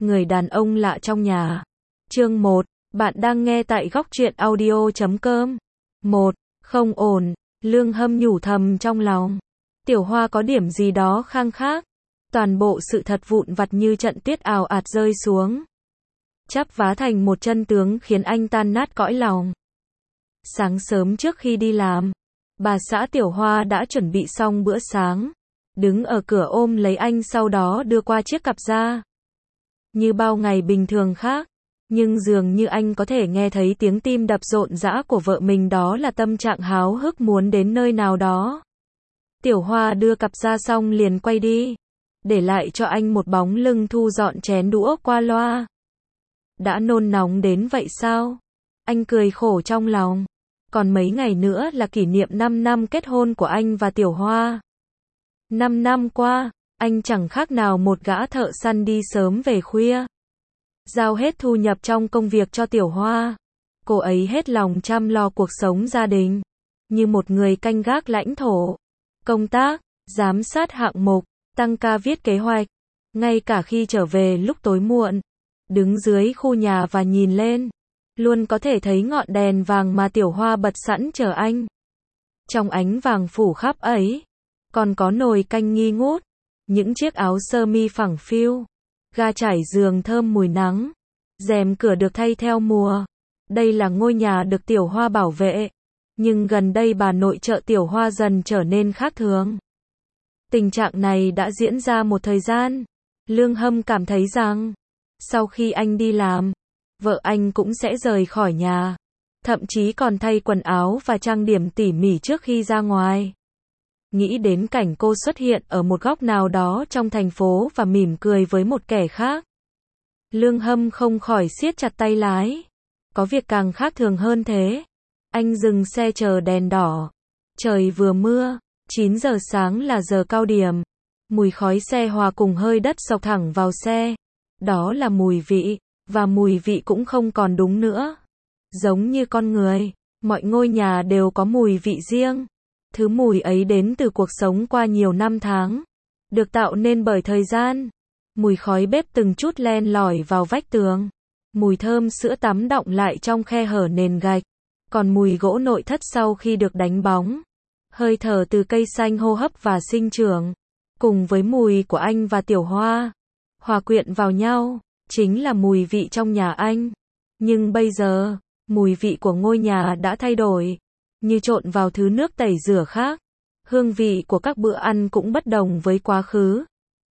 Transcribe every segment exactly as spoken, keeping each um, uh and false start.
Người đàn ông lạ trong nhà. Chương một. Bạn đang nghe tại góc truyện audio chấm com. một. Không ổn, Lương Hâm nhủ thầm trong lòng. Tiểu Hoa có điểm gì đó khang khác. Toàn bộ sự thật vụn vặt như trận tuyết ào ạt rơi xuống. Chắp vá thành một chân tướng khiến anh tan nát cõi lòng. Sáng sớm trước khi đi làm, bà xã Tiểu Hoa đã chuẩn bị xong bữa sáng. Đứng ở cửa ôm lấy anh, sau đó đưa qua chiếc cặp ra. Như bao ngày bình thường khác, nhưng dường như anh có thể nghe thấy tiếng tim đập rộn rã của vợ mình, đó là tâm trạng háo hức muốn đến nơi nào đó. Tiểu Hoa đưa cặp ra xong liền quay đi, để lại cho anh một bóng lưng thu dọn chén đũa qua loa. Đã nôn nóng đến vậy sao? Anh cười khổ trong lòng. Còn mấy ngày nữa là kỷ niệm năm năm kết hôn của anh và Tiểu Hoa. năm năm qua, anh chẳng khác nào một gã thợ săn đi sớm về khuya. Giao hết thu nhập trong công việc cho Tiểu Hoa. Cô ấy hết lòng chăm lo cuộc sống gia đình, như một người canh gác lãnh thổ. Công tác, giám sát hạng mục, tăng ca viết kế hoạch. Ngay cả khi trở về lúc tối muộn, đứng dưới khu nhà và nhìn lên, luôn có thể thấy ngọn đèn vàng mà Tiểu Hoa bật sẵn chờ anh. Trong ánh vàng phủ khắp ấy, còn có nồi canh nghi ngút, những chiếc áo sơ mi phẳng phiu, ga trải giường thơm mùi nắng, rèm cửa được thay theo mùa. Đây là ngôi nhà được Tiểu Hoa bảo vệ, nhưng gần đây bà nội trợ Tiểu Hoa dần trở nên khác thường. Tình trạng này đã diễn ra một thời gian. Lương Hâm cảm thấy rằng, sau khi anh đi làm, vợ anh cũng sẽ rời khỏi nhà, thậm chí còn thay quần áo và trang điểm tỉ mỉ trước khi ra ngoài. Nghĩ đến cảnh cô xuất hiện ở một góc nào đó trong thành phố và mỉm cười với một kẻ khác, Lương Hâm không khỏi siết chặt tay lái. Có việc càng khác thường hơn thế. Anh dừng xe chờ đèn đỏ. Trời vừa mưa, chín giờ sáng là giờ cao điểm. Mùi khói xe hòa cùng hơi đất xộc thẳng vào xe. Đó là mùi vị, và mùi vị cũng không còn đúng nữa. Giống như con người, mọi ngôi nhà đều có mùi vị riêng. Thứ mùi ấy đến từ cuộc sống qua nhiều năm tháng, được tạo nên bởi thời gian. Mùi khói bếp từng chút len lỏi vào vách tường. Mùi thơm sữa tắm đọng lại trong khe hở nền gạch. Còn mùi gỗ nội thất sau khi được đánh bóng. Hơi thở từ cây xanh hô hấp và sinh trưởng, cùng với mùi của anh và Tiểu Hoa, hòa quyện vào nhau, chính là mùi vị trong nhà anh. Nhưng bây giờ, mùi vị của ngôi nhà đã thay đổi, như trộn vào thứ nước tẩy rửa khác. Hương vị của các bữa ăn cũng bất đồng với quá khứ.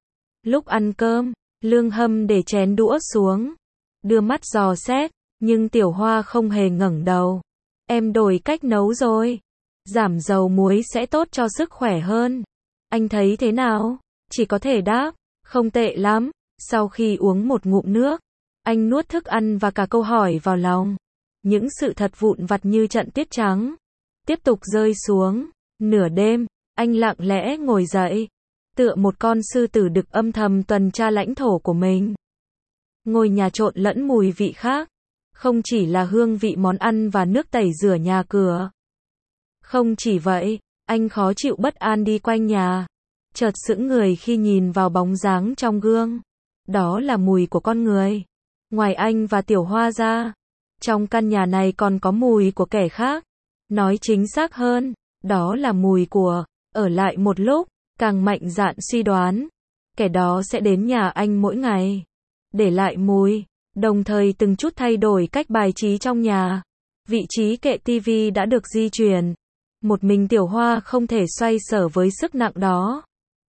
Lúc ăn cơm, Lương Hâm để chén đũa xuống, đưa mắt dò xét, nhưng Tiểu Hoa không hề ngẩng đầu. Em đổi cách nấu rồi. Giảm dầu muối sẽ tốt cho sức khỏe hơn. Anh thấy thế nào? Chỉ có thể đáp, không tệ lắm. Sau khi uống một ngụm nước, anh nuốt thức ăn và cả câu hỏi vào lòng. Những sự thật vụn vặt như trận tuyết trắng tiếp tục rơi xuống. Nửa đêm, anh lặng lẽ ngồi dậy, tựa một con sư tử đực âm thầm tuần tra lãnh thổ của mình. Ngôi nhà trộn lẫn mùi vị khác, không chỉ là hương vị món ăn và nước tẩy rửa nhà cửa. Không chỉ vậy, anh khó chịu bất an đi quanh nhà, chợt sững người khi nhìn vào bóng dáng trong gương. Đó là mùi của con người. Ngoài anh và Tiểu Hoa ra, trong căn nhà này còn có mùi của kẻ khác. Nói chính xác hơn, đó là mùi của, ở lại một lúc, càng mạnh dạn suy đoán, kẻ đó sẽ đến nhà anh mỗi ngày, để lại mùi, đồng thời từng chút thay đổi cách bài trí trong nhà. Vị trí kệ tivi đã được di chuyển. Một mình Tiểu Hoa không thể xoay sở với sức nặng đó.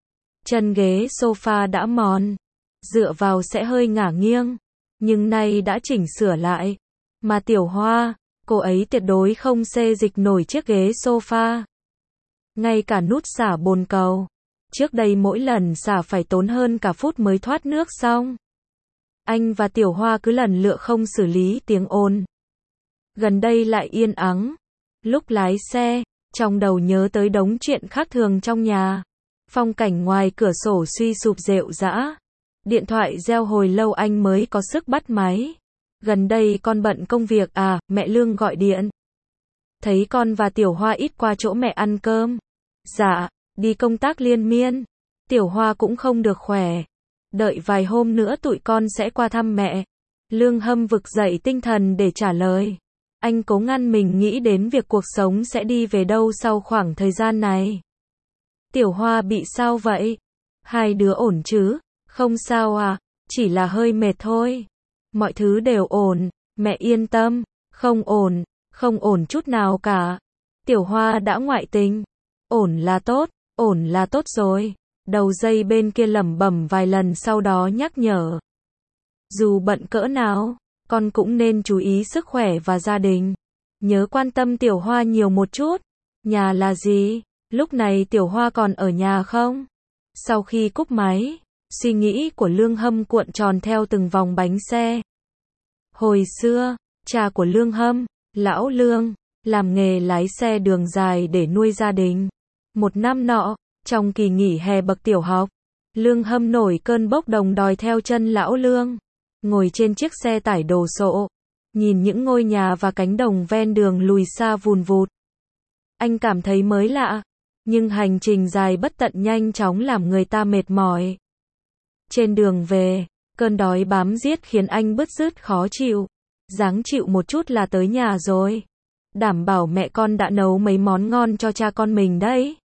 Chân ghế sofa đã mòn, dựa vào sẽ hơi ngả nghiêng, nhưng nay đã chỉnh sửa lại. Mà Tiểu Hoa, cô ấy tuyệt đối không xê dịch nổi chiếc ghế sofa. Ngay cả nút xả bồn cầu, trước đây mỗi lần xả phải tốn hơn cả phút mới thoát nước xong. Anh và Tiểu Hoa cứ lần lựa không xử lý tiếng ồn. Gần đây lại yên ắng. Lúc lái xe, trong đầu nhớ tới đống chuyện khác thường trong nhà. Phong cảnh ngoài cửa sổ suy sụp rệu rã. Điện thoại reo hồi lâu anh mới có sức bắt máy. Gần đây con bận công việc à, mẹ Lương gọi điện. Thấy con và Tiểu Hoa ít qua chỗ mẹ ăn cơm. Dạ, đi công tác liên miên. Tiểu Hoa cũng không được khỏe. đợi vài hôm nữa tụi con sẽ qua thăm mẹ. Lương Hâm vực dậy tinh thần để trả lời. Anh cố ngăn mình nghĩ đến việc cuộc sống sẽ đi về đâu sau khoảng thời gian này. Tiểu Hoa bị sao vậy? Hai đứa ổn chứ? Không sao à, chỉ là hơi mệt thôi. Mọi thứ đều ổn, mẹ yên tâm. Không ổn, không ổn chút nào cả. Tiểu Hoa đã ngoại tình. Ổn là tốt, ổn là tốt rồi. Đầu dây bên kia lẩm bẩm vài lần sau đó nhắc nhở. Dù bận cỡ nào, con cũng nên chú ý sức khỏe và gia đình. Nhớ quan tâm Tiểu Hoa nhiều một chút. Nhà là gì? Lúc này Tiểu Hoa còn ở nhà không? Sau khi cúp máy, suy nghĩ của Lương Hâm cuộn tròn theo từng vòng bánh xe. Hồi xưa, cha của Lương Hâm, lão Lương, làm nghề lái xe đường dài để nuôi gia đình. Một năm nọ, trong kỳ nghỉ hè bậc tiểu học, Lương Hâm nổi cơn bốc đồng đòi theo chân lão Lương. Ngồi trên chiếc xe tải đồ sộ, nhìn những ngôi nhà và cánh đồng ven đường lùi xa vùn vụt. Anh cảm thấy mới lạ, nhưng hành trình dài bất tận nhanh chóng làm người ta mệt mỏi. Trên đường về, cơn đói bám giết khiến anh bứt rứt khó chịu. Ráng chịu một chút là tới nhà rồi. Đảm bảo mẹ con đã nấu mấy món ngon cho cha con mình đấy.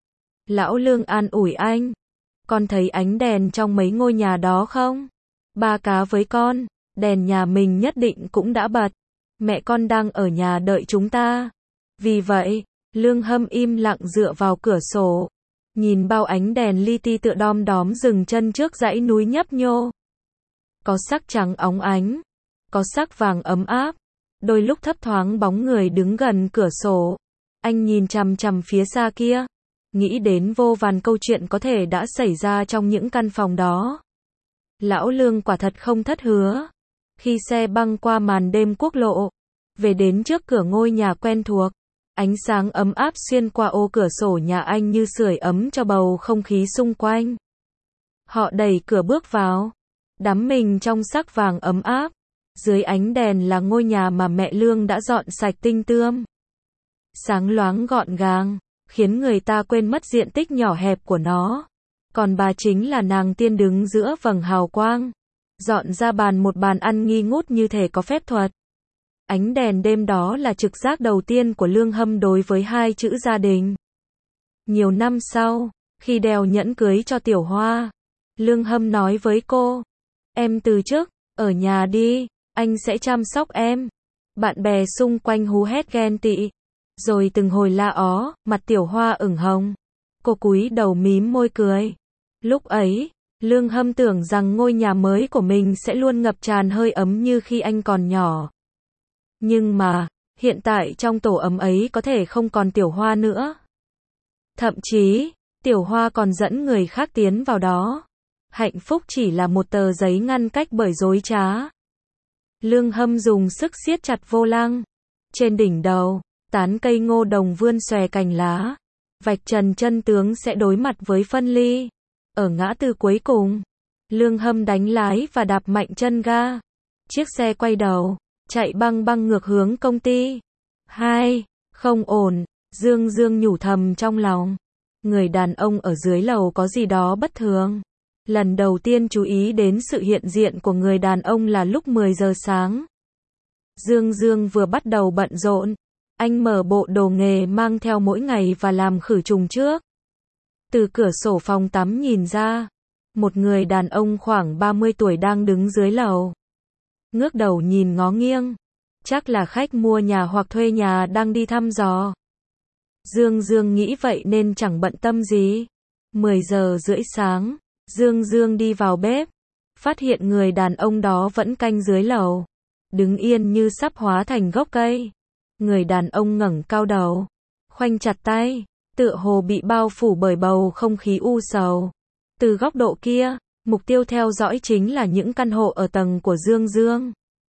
Lão Lương an ủi anh. Con thấy ánh đèn trong mấy ngôi nhà đó không? Ba cá với con, đèn nhà mình nhất định cũng đã bật. Mẹ con đang ở nhà đợi chúng ta. Vì vậy, Lương Hâm im lặng dựa vào cửa sổ. Nhìn bao ánh đèn li ti tựa đom đóm dừng chân trước dãy núi nhấp nhô. Có sắc trắng óng ánh, có sắc vàng ấm áp. Đôi lúc thấp thoáng bóng người đứng gần cửa sổ. Anh nhìn chằm chằm phía xa kia, nghĩ đến vô vàn câu chuyện có thể đã xảy ra trong những căn phòng đó. Lão Lương quả thật không thất hứa. Khi xe băng qua màn đêm quốc lộ, về đến trước cửa ngôi nhà quen thuộc, ánh sáng ấm áp xuyên qua ô cửa sổ nhà anh như sưởi ấm cho bầu không khí xung quanh. Họ đẩy cửa bước vào, đắm mình trong sắc vàng ấm áp. Dưới ánh đèn là ngôi nhà mà mẹ Lương đã dọn sạch tinh tươm. Sáng loáng gọn gàng, khiến người ta quên mất diện tích nhỏ hẹp của nó. Còn bà chính là nàng tiên đứng giữa vầng hào quang. Dọn ra bàn một bàn ăn nghi ngút như thể có phép thuật. Ánh đèn đêm đó là trực giác đầu tiên của Lương Hâm đối với hai chữ gia đình. Nhiều năm sau, khi đeo nhẫn cưới cho Tiểu Hoa, Lương Hâm nói với cô. Em từ chức, ở nhà đi, anh sẽ chăm sóc em. Bạn bè xung quanh hú hét ghen tị. Rồi từng hồi la ó, mặt Tiểu Hoa ửng hồng. Cô cúi đầu mím môi cười. Lúc ấy, Lương Hâm tưởng rằng ngôi nhà mới của mình sẽ luôn ngập tràn hơi ấm như khi anh còn nhỏ. Nhưng mà, hiện tại trong tổ ấm ấy có thể không còn Tiểu Hoa nữa. Thậm chí, Tiểu Hoa còn dẫn người khác tiến vào đó. Hạnh phúc chỉ là một tờ giấy ngăn cách bởi dối trá. Lương Hâm dùng sức siết chặt vô lăng. Trên đỉnh đầu, tán cây ngô đồng vươn xòe cành lá. Vạch trần chân tướng sẽ đối mặt với phân ly. Ở ngã tư cuối cùng, Lương Hâm đánh lái và đạp mạnh chân ga. Chiếc xe quay đầu, chạy băng băng ngược hướng công ty. Hai, không ổn, Dương Dương nhủ thầm trong lòng. Người đàn ông ở dưới lầu có gì đó bất thường. Lần đầu tiên chú ý đến sự hiện diện của người đàn ông là lúc mười giờ sáng. Dương Dương vừa bắt đầu bận rộn. Anh mở bộ đồ nghề mang theo mỗi ngày và làm khử trùng trước. Từ cửa sổ phòng tắm nhìn ra, một người đàn ông khoảng ba mươi tuổi đang đứng dưới lầu. Ngước đầu nhìn ngó nghiêng. Chắc là khách mua nhà hoặc thuê nhà đang đi thăm dò. Dương Dương nghĩ vậy nên chẳng bận tâm gì. mười giờ rưỡi sáng, Dương Dương đi vào bếp. Phát hiện người đàn ông đó vẫn canh dưới lầu. Đứng yên như sắp hóa thành gốc cây. Người đàn ông ngẩng cao đầu, khoanh chặt tay, tựa hồ bị bao phủ bởi bầu không khí u sầu. Từ góc độ kia, mục tiêu theo dõi chính là những căn hộ ở tầng của Dương Dương.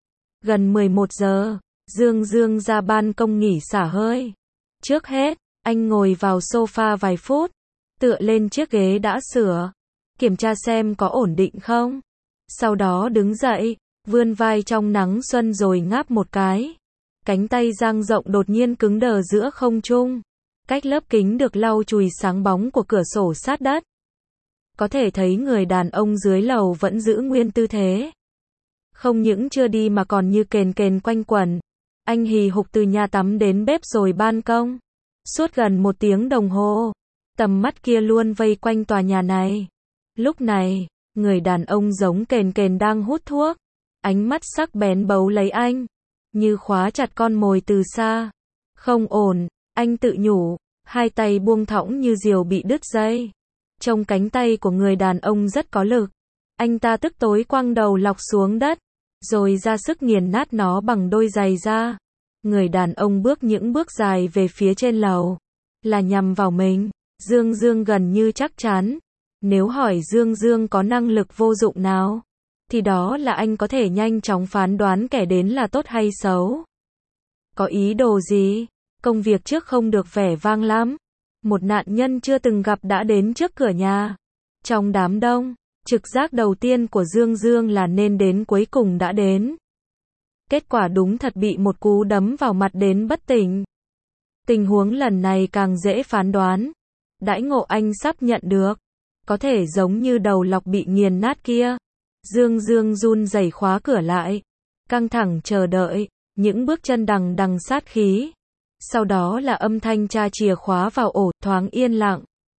Gần mười một giờ, Dương Dương ra ban công nghỉ xả hơi. Trước hết, anh ngồi vào sofa vài phút, tựa lên chiếc ghế đã sửa, kiểm tra xem có ổn định không. Sau đó đứng dậy, vươn vai trong nắng xuân rồi ngáp một cái. Cánh tay dang rộng đột nhiên cứng đờ giữa không trung. Cách lớp kính được lau chùi sáng bóng của cửa sổ sát đất. Có thể thấy người đàn ông dưới lầu vẫn giữ nguyên tư thế. Không những chưa đi mà còn như kền kền quanh quẩn. Anh hì hục từ nhà tắm đến bếp rồi ban công. Suốt gần một tiếng đồng hồ, tầm mắt kia luôn vây quanh tòa nhà này. Lúc này, người đàn ông giống kền kền đang hút thuốc. Ánh mắt sắc bén bấu lấy anh, như khóa chặt con mồi từ xa. Không ổn, anh tự nhủ, hai tay buông thõng như diều bị đứt dây. Trông cánh tay của người đàn ông rất có lực. Anh ta tức tối quăng đầu lọc xuống đất, rồi ra sức nghiền nát nó bằng đôi giày da. Người đàn ông bước những bước dài về phía trên lầu, là nhằm vào mình. Dương Dương gần như chắc chắn, nếu hỏi Dương Dương có năng lực vô dụng nào, thì đó là anh có thể nhanh chóng phán đoán kẻ đến là tốt hay xấu. Có ý đồ gì? Công việc trước không được vẻ vang lắm. Một nạn nhân chưa từng gặp đã đến trước cửa nhà. Trong đám đông, trực giác đầu tiên của Dương Dương là nên đến cuối cùng đã đến. Kết quả đúng thật bị một cú đấm vào mặt đến bất tỉnh. Tình huống lần này càng dễ phán đoán. Đãi ngộ anh sắp nhận được, có thể giống như đầu lọc bị nghiền nát kia. Dương Dương run rẩy khóa cửa lại, căng thẳng chờ đợi, những bước chân đằng đằng sát khí. Sau đó là âm thanh tra chìa khóa vào ổ, thoáng yên lặng.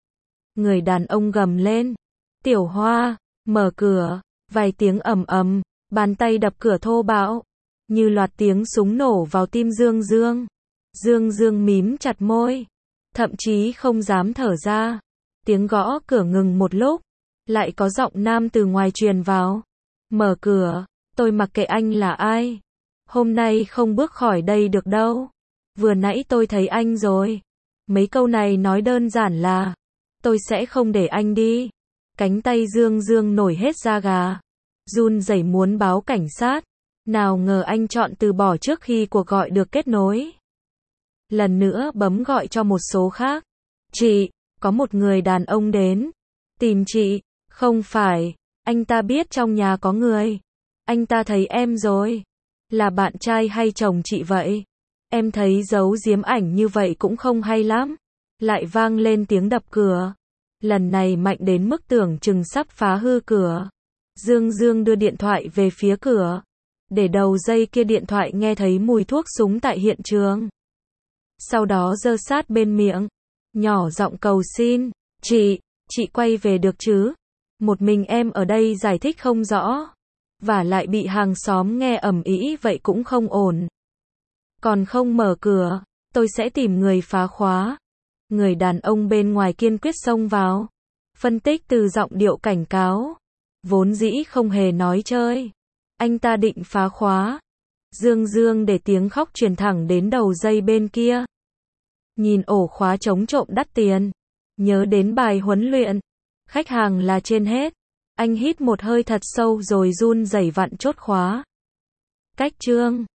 Người đàn ông gầm lên, "Tiểu Hoa, mở cửa." Vài tiếng ầm ầm, bàn tay đập cửa thô bạo, như loạt tiếng súng nổ vào tim Dương Dương. Dương Dương mím chặt môi, thậm chí không dám thở ra. Tiếng gõ cửa ngừng một lúc, lại có giọng nam từ ngoài truyền vào. "Mở cửa, tôi mặc kệ anh là ai. Hôm nay không bước khỏi đây được đâu. Vừa nãy tôi thấy anh rồi." Mấy câu này nói đơn giản là, tôi sẽ không để anh đi. Cánh tay Dương Dương nổi hết da gà, run rẩy muốn báo cảnh sát. Nào ngờ anh chọn từ bỏ trước khi cuộc gọi được kết nối. Lần nữa bấm gọi cho một số khác. "Chị, có một người đàn ông đến tìm chị." "Không phải, anh ta biết trong nhà có người. Anh ta thấy em rồi." "Là bạn trai hay chồng chị vậy? Em thấy giấu giếm ảnh như vậy cũng không hay lắm." Lại vang lên tiếng đập cửa. Lần này mạnh đến mức tưởng chừng sắp phá hư cửa. Dương Dương đưa điện thoại về phía cửa. Để đầu dây kia điện thoại nghe thấy mùi thuốc súng tại hiện trường. Sau đó giơ sát bên miệng, nhỏ giọng cầu xin, "Chị, chị quay về được chứ? Một mình em ở đây giải thích không rõ. Và lại bị hàng xóm nghe ầm ĩ vậy cũng không ổn. Còn không mở cửa, tôi sẽ tìm người phá khóa." Người đàn ông bên ngoài kiên quyết xông vào, phân tích từ giọng điệu cảnh cáo. Vốn dĩ không hề nói chơi, anh ta định phá khóa. Dương Dương để tiếng khóc truyền thẳng đến đầu dây bên kia. Nhìn ổ khóa chống trộm đắt tiền, nhớ đến bài huấn luyện, khách hàng là trên hết. Anh hít một hơi thật sâu rồi run rẩy vặn chốt khóa. Cách chương